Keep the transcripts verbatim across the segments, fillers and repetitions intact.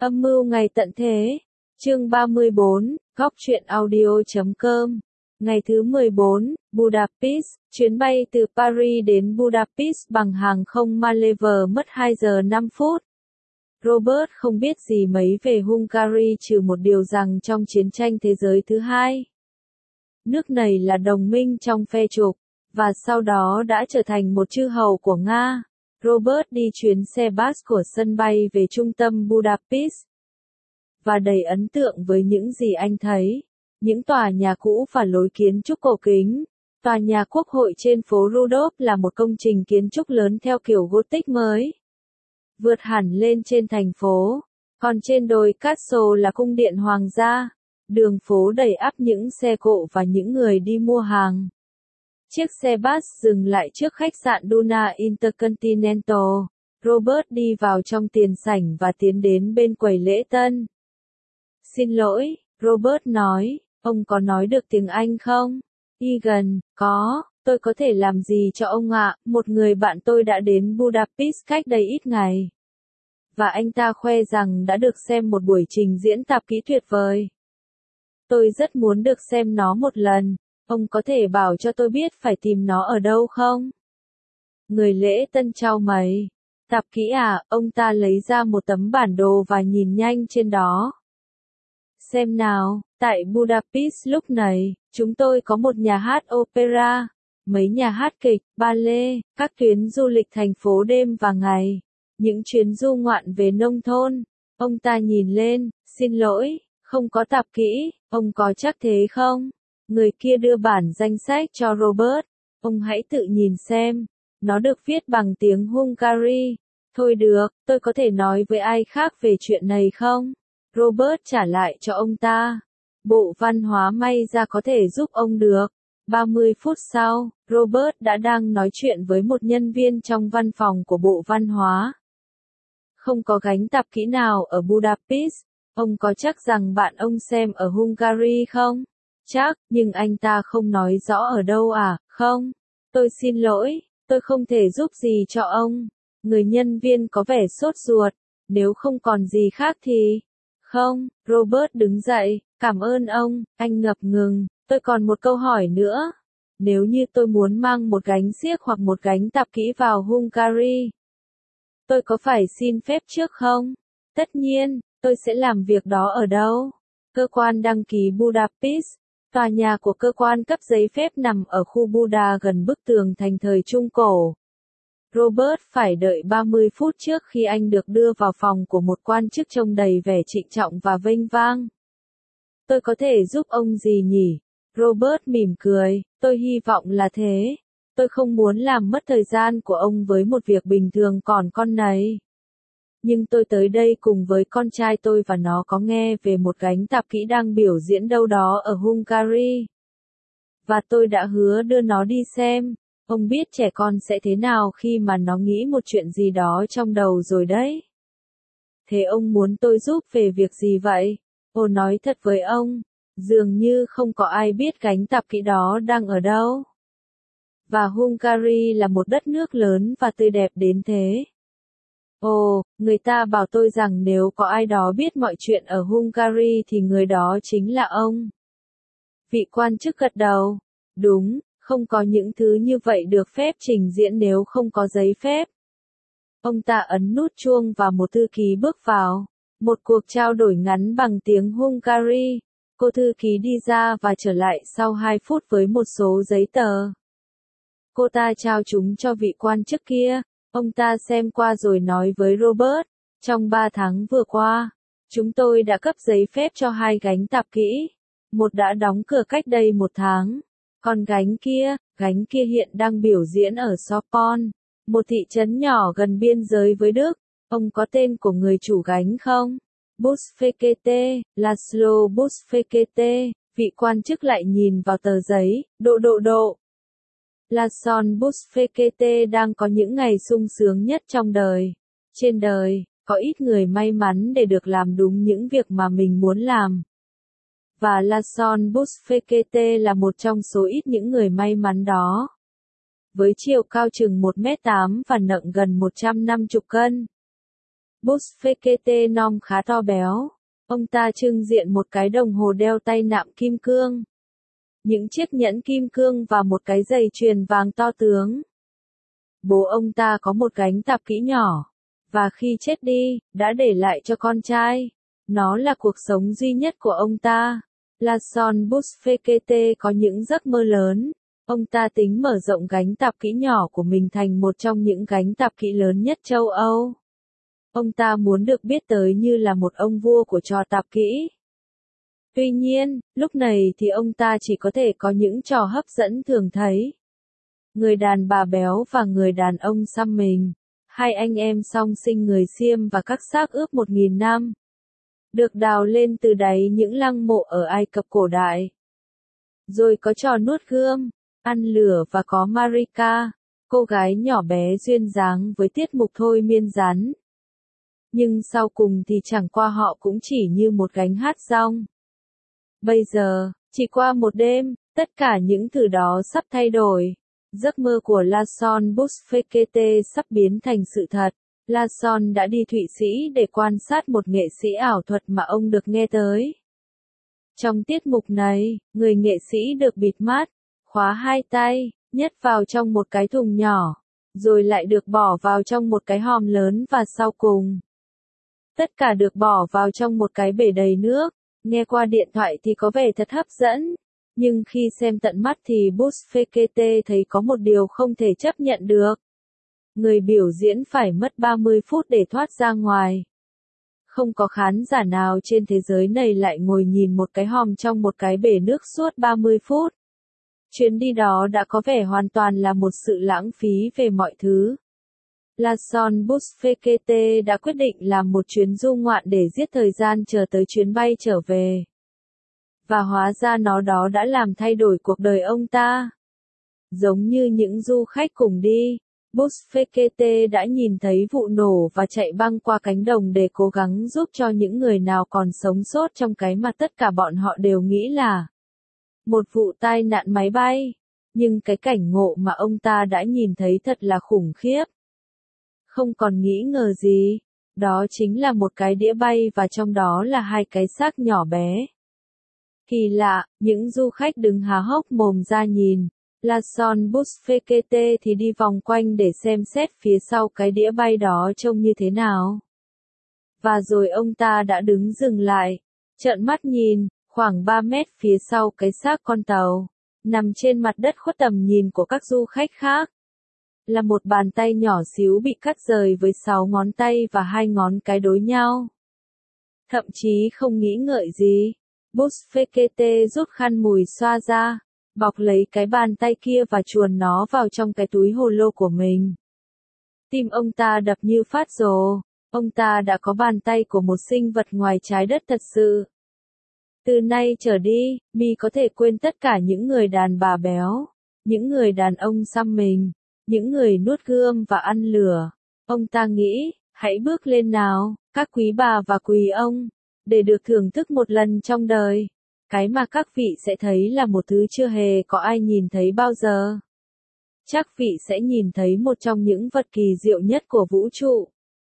Âm mưu ngày tận thế. Chương ba mươi bốn, góc truyện audio chấm com. Ngày thứ mười bốn, Budapest, chuyến bay từ Paris đến Budapest bằng hàng không Maldives mất hai giờ năm phút. Robert không biết gì mấy về Hungary trừ một điều rằng trong chiến tranh thế giới thứ hai, nước này là đồng minh trong phe trục, và sau đó đã trở thành một chư hầu của Nga. Robert đi chuyến xe bus của sân bay về trung tâm Budapest, và đầy ấn tượng với những gì anh thấy. Những tòa nhà cũ và lối kiến trúc cổ kính. Tòa nhà quốc hội trên phố Rudolf là một công trình kiến trúc lớn theo kiểu Gothic mới, vượt hẳn lên trên thành phố. Còn trên đồi Castle là cung điện hoàng gia. Đường phố đầy ắp những xe cộ và những người đi mua hàng. Chiếc xe bus dừng lại trước khách sạn Duna Intercontinental. Robert đi vào trong tiền sảnh và tiến đến bên quầy lễ tân. Xin lỗi, Robert nói, ông có nói được tiếng Anh không? Egan, có, tôi có thể làm gì cho ông ạ? Một người bạn tôi đã đến Budapest cách đây ít ngày, và anh ta khoe rằng đã được xem một buổi trình diễn tạp kỹ tuyệt vời. Tôi rất muốn được xem nó một lần. Ông có thể bảo cho tôi biết phải tìm nó ở đâu không? Người lễ tân chau mày. Tạp kỹ à? Ông ta lấy ra một tấm bản đồ và nhìn nhanh trên đó. Xem nào, tại Budapest lúc này, chúng tôi có một nhà hát opera, mấy nhà hát kịch, ballet, các tuyến du lịch thành phố đêm và ngày, những chuyến du ngoạn về nông thôn. Ông ta nhìn lên, xin lỗi, không có tạp kỹ, ông có chắc thế không? Người kia đưa bản danh sách cho Robert. Ông hãy tự nhìn xem. Nó được viết bằng tiếng Hungary. Thôi được, tôi có thể nói với ai khác về chuyện này không? Robert trả lại cho ông ta. Bộ Văn hóa may ra có thể giúp ông được. ba mươi phút sau, Robert đã đang nói chuyện với một nhân viên trong văn phòng của Bộ Văn hóa. Không có gánh tạp kỹ nào ở Budapest. Ông có chắc rằng bạn ông xem ở Hungary không? Chắc, nhưng anh ta không nói rõ ở đâu à? Không, tôi xin lỗi, tôi không thể giúp gì cho ông. Người nhân viên có vẻ sốt ruột. Nếu không còn gì khác thì... Không, Robert đứng dậy, cảm ơn ông, anh ngập ngừng. Tôi còn một câu hỏi nữa. Nếu như tôi muốn mang một gánh xiếc hoặc một gánh tạp kỹ vào Hungary, tôi có phải xin phép trước không? Tất nhiên, tôi sẽ làm việc đó ở đâu? Cơ quan đăng ký Budapest. Tòa nhà của cơ quan cấp giấy phép nằm ở khu Buda gần bức tường thành thời Trung Cổ. Robert phải đợi ba mươi phút trước khi anh được đưa vào phòng của một quan chức trông đầy vẻ trịnh trọng và vênh vang. Tôi có thể giúp ông gì nhỉ? Robert mỉm cười, tôi hy vọng là thế. Tôi không muốn làm mất thời gian của ông với một việc bình thường còn con này. Nhưng tôi tới đây cùng với con trai tôi và nó có nghe về một gánh tạp kỹ đang biểu diễn đâu đó ở Hungary. Và tôi đã hứa đưa nó đi xem. Ông biết trẻ con sẽ thế nào khi mà nó nghĩ một chuyện gì đó trong đầu rồi đấy. Thế ông muốn tôi giúp về việc gì vậy? Ồ, nói thật với ông, dường như không có ai biết gánh tạp kỹ đó đang ở đâu. Và Hungary là một đất nước lớn và tươi đẹp đến thế. Ồ, người ta bảo tôi rằng nếu có ai đó biết mọi chuyện ở Hungary thì người đó chính là ông. Vị quan chức gật đầu. Đúng, không có những thứ như vậy được phép trình diễn nếu không có giấy phép. Ông ta ấn nút chuông và một thư ký bước vào. Một cuộc trao đổi ngắn bằng tiếng Hungary. Cô thư ký đi ra và trở lại sau hai phút với một số giấy tờ. Cô ta trao chúng cho vị quan chức kia. Ông ta xem qua rồi nói với Robert, trong ba tháng vừa qua, chúng tôi đã cấp giấy phép cho hai gánh tạp kỹ. Một đã đóng cửa cách đây một tháng. Còn gánh kia, gánh kia hiện đang biểu diễn ở Sopron, một thị trấn nhỏ gần biên giới với Đức. Ông có tên của người chủ gánh không? Busfekete, Laszlo Busfekete. Vị quan chức lại nhìn vào tờ giấy, độ độ độ. Laszlo Busfekete đang có những ngày sung sướng nhất trong đời. Trên đời, có ít người may mắn để được làm đúng những việc mà mình muốn làm. Và Laszlo Busfekete là một trong số ít những người may mắn đó. Với chiều cao chừng một mét tám và nặng gần một trăm năm mươi cân. Busfekete Nom khá to béo. Ông ta trưng diện một cái đồng hồ đeo tay nạm kim cương, những chiếc nhẫn kim cương và một cái dây chuyền vàng to tướng. Bố ông ta có một gánh tạp kỹ nhỏ, và khi chết đi, đã để lại cho con trai. Nó là cuộc sống duy nhất của ông ta. Lawson Busfekete có những giấc mơ lớn. Ông ta tính mở rộng gánh tạp kỹ nhỏ của mình thành một trong những gánh tạp kỹ lớn nhất châu Âu. Ông ta muốn được biết tới như là một ông vua của trò tạp kỹ. Tuy nhiên, lúc này thì ông ta chỉ có thể có những trò hấp dẫn thường thấy. Người đàn bà béo và người đàn ông xăm mình. Hai anh em song sinh người Xiêm và các xác ướp một nghìn năm. Được đào lên từ đáy những lăng mộ ở Ai Cập cổ đại. Rồi có trò nuốt gươm, ăn lửa và có Marika, cô gái nhỏ bé duyên dáng với tiết mục thôi miên rắn. Nhưng sau cùng thì chẳng qua họ cũng chỉ như một gánh hát rong. Bây giờ, chỉ qua một đêm, tất cả những thứ đó sắp thay đổi. Giấc mơ của Lawson Busfekete sắp biến thành sự thật. Lawson đã đi Thụy Sĩ để quan sát một nghệ sĩ ảo thuật mà ông được nghe tới. Trong tiết mục này, người nghệ sĩ được bịt mắt, khóa hai tay, nhét vào trong một cái thùng nhỏ, rồi lại được bỏ vào trong một cái hòm lớn và sau cùng. Tất cả được bỏ vào trong một cái bể đầy nước. Nghe qua điện thoại thì có vẻ thật hấp dẫn. Nhưng khi xem tận mắt thì Busfekete thấy có một điều không thể chấp nhận được. Người biểu diễn phải mất ba mươi phút để thoát ra ngoài. Không có khán giả nào trên thế giới này lại ngồi nhìn một cái hòm trong một cái bể nước suốt ba mươi phút. Chuyến đi đó đã có vẻ hoàn toàn là một sự lãng phí về mọi thứ. Lawson Busfekete đã quyết định làm một chuyến du ngoạn để giết thời gian chờ tới chuyến bay trở về. Và hóa ra nó đó đã làm thay đổi cuộc đời ông ta. Giống như những du khách cùng đi, Busfekete đã nhìn thấy vụ nổ và chạy băng qua cánh đồng để cố gắng giúp cho những người nào còn sống sót trong cái mà tất cả bọn họ đều nghĩ là một vụ tai nạn máy bay. Nhưng cái cảnh ngộ mà ông ta đã nhìn thấy thật là khủng khiếp. Không còn nghĩ ngờ gì, đó chính là một cái đĩa bay và trong đó là hai cái xác nhỏ bé. Kỳ lạ, những du khách đứng há hốc mồm ra nhìn. Lawson Busfekete thì đi vòng quanh để xem xét phía sau cái đĩa bay đó trông như thế nào. Và rồi ông ta đã đứng dừng lại, trợn mắt nhìn, khoảng ba mét phía sau cái xác con tàu, nằm trên mặt đất khuất tầm nhìn của các du khách khác. Là một bàn tay nhỏ xíu bị cắt rời với sáu ngón tay và hai ngón cái đối nhau. Thậm chí không nghĩ ngợi gì, Busfekete rút khăn mùi xoa ra, bọc lấy cái bàn tay kia và chuồn nó vào trong cái túi hồ lô của mình. Tim ông ta đập như phát rồ, ông ta đã có bàn tay của một sinh vật ngoài trái đất thật sự. Từ nay trở đi, mi có thể quên tất cả những người đàn bà béo, những người đàn ông xăm mình, những người nuốt gươm và ăn lửa. Ông ta nghĩ, hãy bước lên nào, các quý bà và quý ông, để được thưởng thức một lần trong đời. Cái mà các vị sẽ thấy là một thứ chưa hề có ai nhìn thấy bao giờ. Chắc vị sẽ nhìn thấy một trong những vật kỳ diệu nhất của vũ trụ.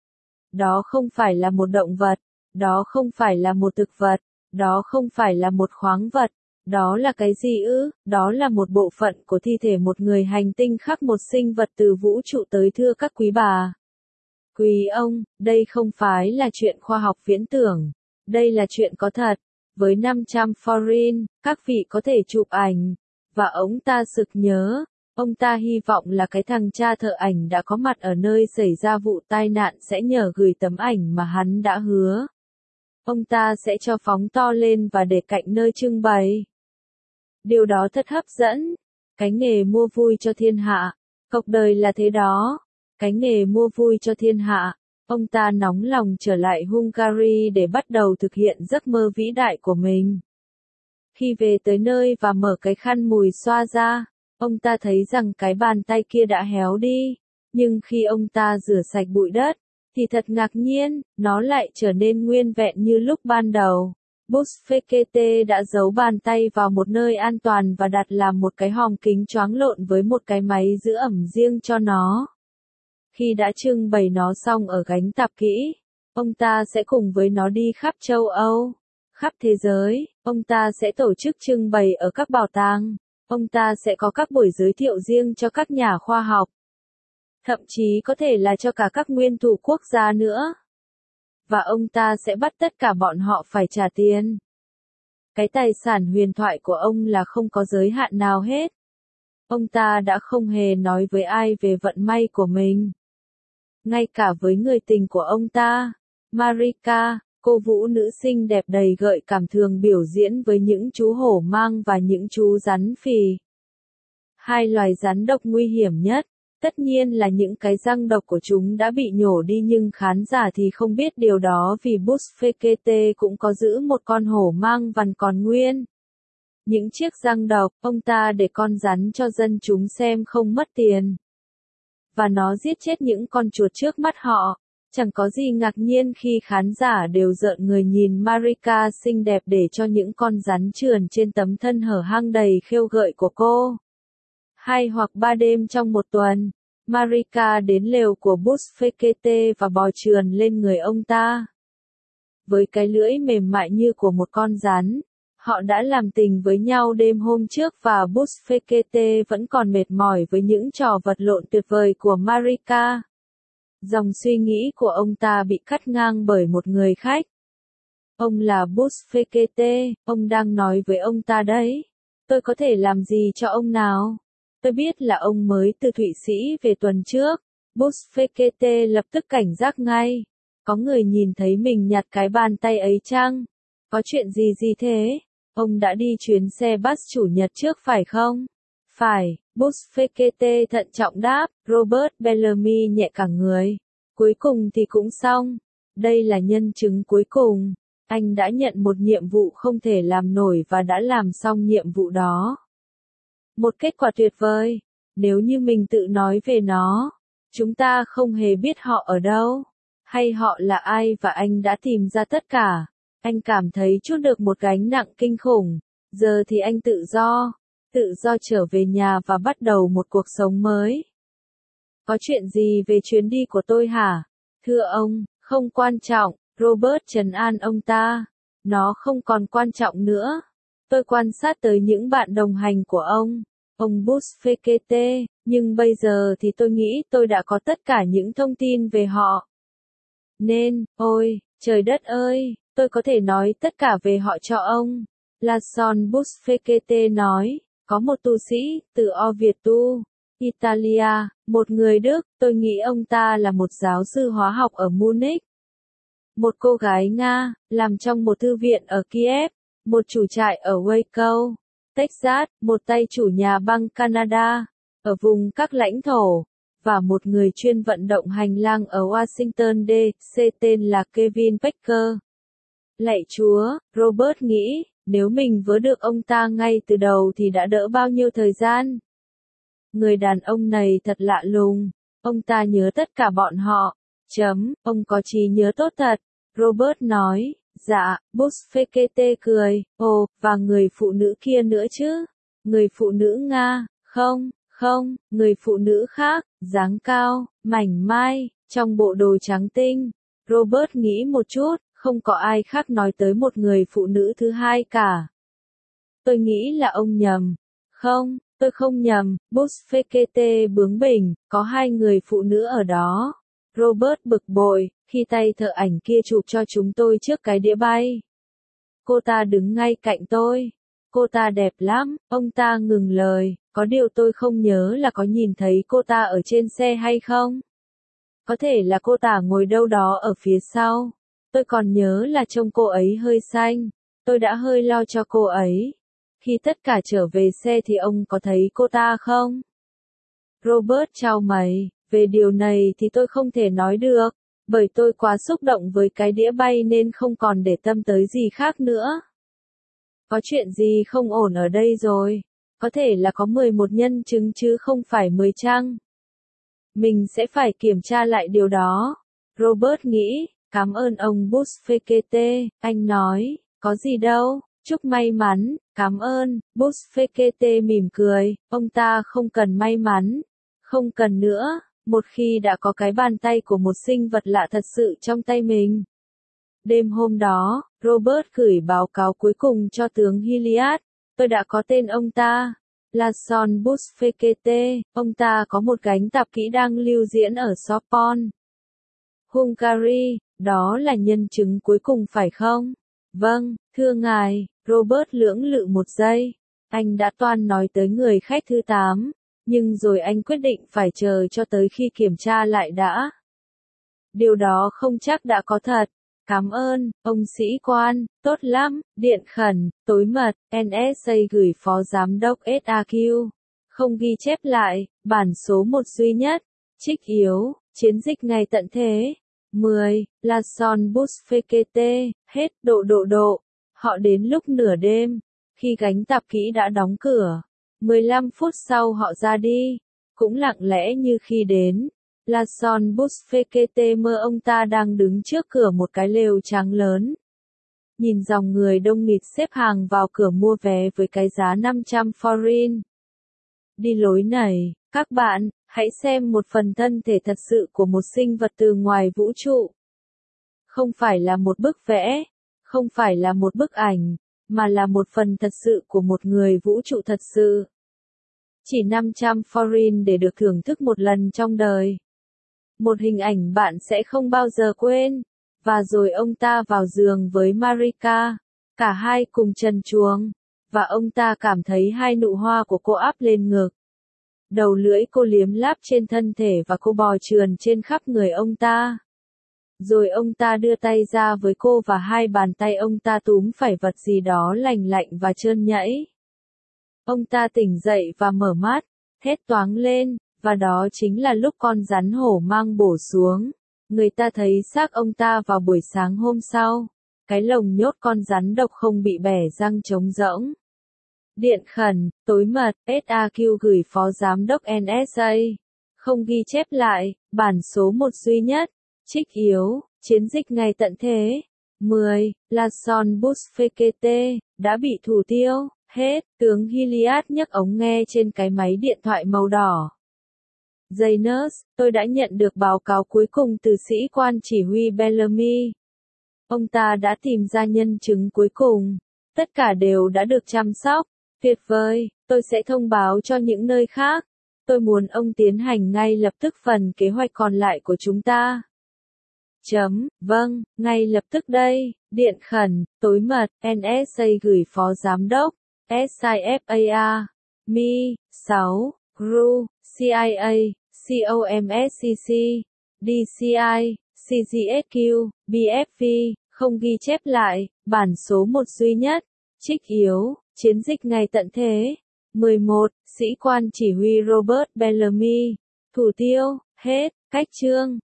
Đó không phải là một động vật, đó không phải là một thực vật, đó không phải là một khoáng vật. Đó là cái gì ư? Đó là một bộ phận của thi thể một người hành tinh khác, một sinh vật từ vũ trụ tới, thưa các quý bà. Quý ông, đây không phải là chuyện khoa học viễn tưởng. Đây là chuyện có thật. Với năm trăm forin, các vị có thể chụp ảnh. Và ông ta sực nhớ. Ông ta hy vọng là cái thằng cha thợ ảnh đã có mặt ở nơi xảy ra vụ tai nạn sẽ nhờ gửi tấm ảnh mà hắn đã hứa. Ông ta sẽ cho phóng to lên và để cạnh nơi trưng bày. Điều đó thật hấp dẫn. Cái nghề mua vui cho thiên hạ. Cuộc đời là thế đó. Cái nghề mua vui cho thiên hạ. Ông ta nóng lòng trở lại Hungary để bắt đầu thực hiện giấc mơ vĩ đại của mình. Khi về tới nơi và mở cái khăn mùi xoa ra, ông ta thấy rằng cái bàn tay kia đã héo đi. Nhưng khi ông ta rửa sạch bụi đất, thì thật ngạc nhiên, nó lại trở nên nguyên vẹn như lúc ban đầu. Busfekete đã giấu bàn tay vào một nơi an toàn và đặt làm một cái hòm kính choáng lộn với một cái máy giữ ẩm riêng cho nó. Khi đã trưng bày nó xong ở gánh tạp kỹ, Ông ta sẽ cùng với nó đi khắp châu Âu, khắp thế giới, ông ta sẽ tổ chức trưng bày ở các bảo tàng, ông ta sẽ có các buổi giới thiệu riêng cho các nhà khoa học. Thậm chí có thể là cho cả các nguyên thủ quốc gia nữa. Và ông ta sẽ bắt tất cả bọn họ phải trả tiền. Cái tài sản huyền thoại của ông là không có giới hạn nào hết. Ông ta đã không hề nói với ai về vận may của mình. Ngay cả với người tình của ông ta, Marika, cô vũ nữ xinh đẹp đầy gợi cảm thường biểu diễn với những chú hổ mang và những chú rắn phì. Hai loài rắn độc nguy hiểm nhất. Tất nhiên là những cái răng độc của chúng đã bị nhổ đi nhưng khán giả thì không biết điều đó vì Buzz-Fekete cũng có giữ một con hổ mang vằn còn nguyên. Những chiếc răng độc, ông ta để con rắn cho dân chúng xem không mất tiền. Và nó giết chết những con chuột trước mắt họ. Chẳng có gì ngạc nhiên khi khán giả đều rợn người nhìn Marika xinh đẹp để cho những con rắn trườn trên tấm thân hở hang đầy khêu gợi của cô. Hai hoặc ba đêm trong một tuần, Marika đến lều của Buzz-Fekete và bò trườn lên người ông ta. Với cái lưỡi mềm mại như của một con rắn, họ đã làm tình với nhau đêm hôm trước và Buzz-Fekete vẫn còn mệt mỏi với những trò vật lộn tuyệt vời của Marika. Dòng suy nghĩ của ông ta bị cắt ngang bởi một người khách. Ông là Buzz-Fekete, ông đang nói với ông ta đấy. Tôi có thể làm gì cho ông nào? Tôi biết là ông mới từ Thụy Sĩ về tuần trước. Buzz-Fekete lập tức cảnh giác ngay. Có người nhìn thấy mình nhặt cái bàn tay ấy chăng? Có chuyện gì gì thế? Ông đã đi chuyến xe bus chủ nhật trước phải không? Phải, Buzz-Fekete thận trọng đáp, Robert Bellamy nhẹ cả người. Cuối cùng thì cũng xong. Đây là nhân chứng cuối cùng. Anh đã nhận một nhiệm vụ không thể làm nổi và đã làm xong nhiệm vụ đó. Một kết quả tuyệt vời. Nếu như mình tự nói về nó, chúng ta không hề biết họ ở đâu, hay họ là ai và anh đã tìm ra tất cả. Anh cảm thấy chút được một gánh nặng kinh khủng. Giờ thì anh tự do. Tự do trở về nhà và bắt đầu một cuộc sống mới. Có chuyện gì về chuyến đi của tôi hả? Thưa ông, không quan trọng, Robert trấn an ông ta. Nó không còn quan trọng nữa. Tôi quan sát tới những bạn đồng hành của ông, ông Buzz-Fekete, nhưng bây giờ thì tôi nghĩ tôi đã có tất cả những thông tin về họ. Nên, ôi, trời đất ơi, tôi có thể nói tất cả về họ cho ông. Lason Buzz-Fekete nói. Có một tu sĩ, từ Orvieto, Italia, một người Đức, tôi nghĩ ông ta là một giáo sư hóa học ở Munich. Một cô gái Nga, làm trong một thư viện ở Kiev, một chủ trại ở Waco, Texas, một tay chủ nhà băng Canada, ở vùng các lãnh thổ, và một người chuyên vận động hành lang ở Washington đê xê tên là Kevin Baker. Lạy Chúa, Robert nghĩ, nếu mình vớ được ông ta ngay từ đầu thì đã đỡ bao nhiêu thời gian. Người đàn ông này thật lạ lùng, ông ta nhớ tất cả bọn họ. Chấm, ông có trí nhớ tốt thật, Robert nói. Dạ, Buzz-Fekete cười, ồ, và người phụ nữ kia nữa chứ? Người phụ nữ Nga, không, không, người phụ nữ khác, dáng cao, mảnh mai, trong bộ đồ trắng tinh. Robert nghĩ một chút, không có ai khác nói tới một người phụ nữ thứ hai cả. Tôi nghĩ là ông nhầm. Không, tôi không nhầm, Buzz-Fekete bướng bỉnh, có hai người phụ nữ ở đó. Robert bực bội, khi tay thợ ảnh kia chụp cho chúng tôi trước cái đĩa bay. Cô ta đứng ngay cạnh tôi. Cô ta đẹp lắm, ông ta ngừng lời, có điều tôi không nhớ là có nhìn thấy cô ta ở trên xe hay không. Có thể là cô ta ngồi đâu đó ở phía sau. Tôi còn nhớ là trông cô ấy hơi xanh. Tôi đã hơi lo cho cô ấy. Khi tất cả trở về xe thì ông có thấy cô ta không? Robert chau mày, về điều này thì tôi không thể nói được, bởi tôi quá xúc động với cái đĩa bay nên không còn để tâm tới gì khác nữa. Có chuyện gì không ổn ở đây rồi? Có thể là có mười một nhân chứng chứ không phải mười chăng? Mình sẽ phải kiểm tra lại điều đó. Robert nghĩ, cảm ơn ông Buzz-Fekete, anh nói, có gì đâu, chúc may mắn, cảm ơn, Buzz-Fekete mỉm cười, ông ta không cần may mắn, không cần nữa. một khi đã có cái bàn tay của một sinh vật lạ thật sự trong tay mình. Đêm hôm đó, Robert gửi báo cáo cuối cùng cho tướng Hilliard. Tôi đã có tên ông ta. Lason Busfekete, ông ta có một gánh tạp kỹ đang lưu diễn ở Sopron, Hungary, đó là nhân chứng cuối cùng phải không? Vâng, thưa ngài, Robert lưỡng lự một giây. Anh đã toan nói tới người khách thứ tám, nhưng rồi anh quyết định phải chờ cho tới khi kiểm tra lại đã. Điều đó không chắc đã có thật. Cảm ơn, ông sĩ quan, tốt lắm, điện khẩn, tối mật, en ét a gửi phó giám đốc ét a quy. Không ghi chép lại, bản số một duy nhất. Trích yếu, chiến dịch ngày tận thế. mười. Lason Busfekete, hết, độ độ độ. Họ đến lúc nửa đêm, khi gánh tạp kỹ đã đóng cửa. mười lăm phút sau họ ra đi, cũng lặng lẽ như khi đến. Lason Busfekete mơ ông ta đang đứng trước cửa một cái lều trắng lớn. Nhìn dòng người đông nghịt xếp hàng vào cửa mua vé với cái giá năm trăm forin. Đi lối này, các bạn, hãy xem một phần thân thể thật sự của một sinh vật từ ngoài vũ trụ. Không phải là một bức vẽ, không phải là một bức ảnh, mà là một phần thật sự của một người vũ trụ thật sự. Chỉ năm trăm forin để được thưởng thức một lần trong đời. Một hình ảnh bạn sẽ không bao giờ quên. Và rồi ông ta vào giường với Marika. Cả hai cùng trần truồng. Và ông ta cảm thấy hai nụ hoa của cô áp lên ngực. Đầu lưỡi cô liếm láp trên thân thể và cô bò trườn trên khắp người ông ta. Rồi ông ta đưa tay ra với cô và hai bàn tay ông ta túm phải vật gì đó lành lạnh và trơn nhẵy. Ông ta tỉnh dậy và mở mắt, hét toáng lên, và đó chính là lúc con rắn hổ mang bổ xuống. Người ta thấy xác ông ta vào buổi sáng hôm sau. Cái lồng nhốt con rắn độc không bị bẻ răng trống rỗng. Điện khẩn, tối mật, ét a quy gửi phó giám đốc en ét a. Không ghi chép lại, bản số một duy nhất. Trích yếu, chiến dịch ngày tận thế. mười. Lason Busfekete, đã bị thủ tiêu, hết. Tướng Hilliard nhấc ống nghe trên cái máy điện thoại màu đỏ. Janus, tôi đã nhận được báo cáo cuối cùng từ sĩ quan chỉ huy Bellamy. Ông ta đã tìm ra nhân chứng cuối cùng. Tất cả đều đã được chăm sóc. Tuyệt vời, tôi sẽ thông báo cho những nơi khác. Tôi muốn ông tiến hành ngay lập tức phần kế hoạch còn lại của chúng ta. Chấm, vâng, ngay lập tức đây. Điện khẩn, tối mật, en ét a gửi phó giám đốc. ét i ép a a. Mi, sáu. gru, xê i a, COMSCC, đê xê i, xê giê ét quy, bê ép vê, không ghi chép lại, bản số một duy nhất. Trích yếu, chiến dịch ngày tận thế. mười một. Sĩ quan chỉ huy Robert Bellamy. Thủ tiêu, hết, cách chương.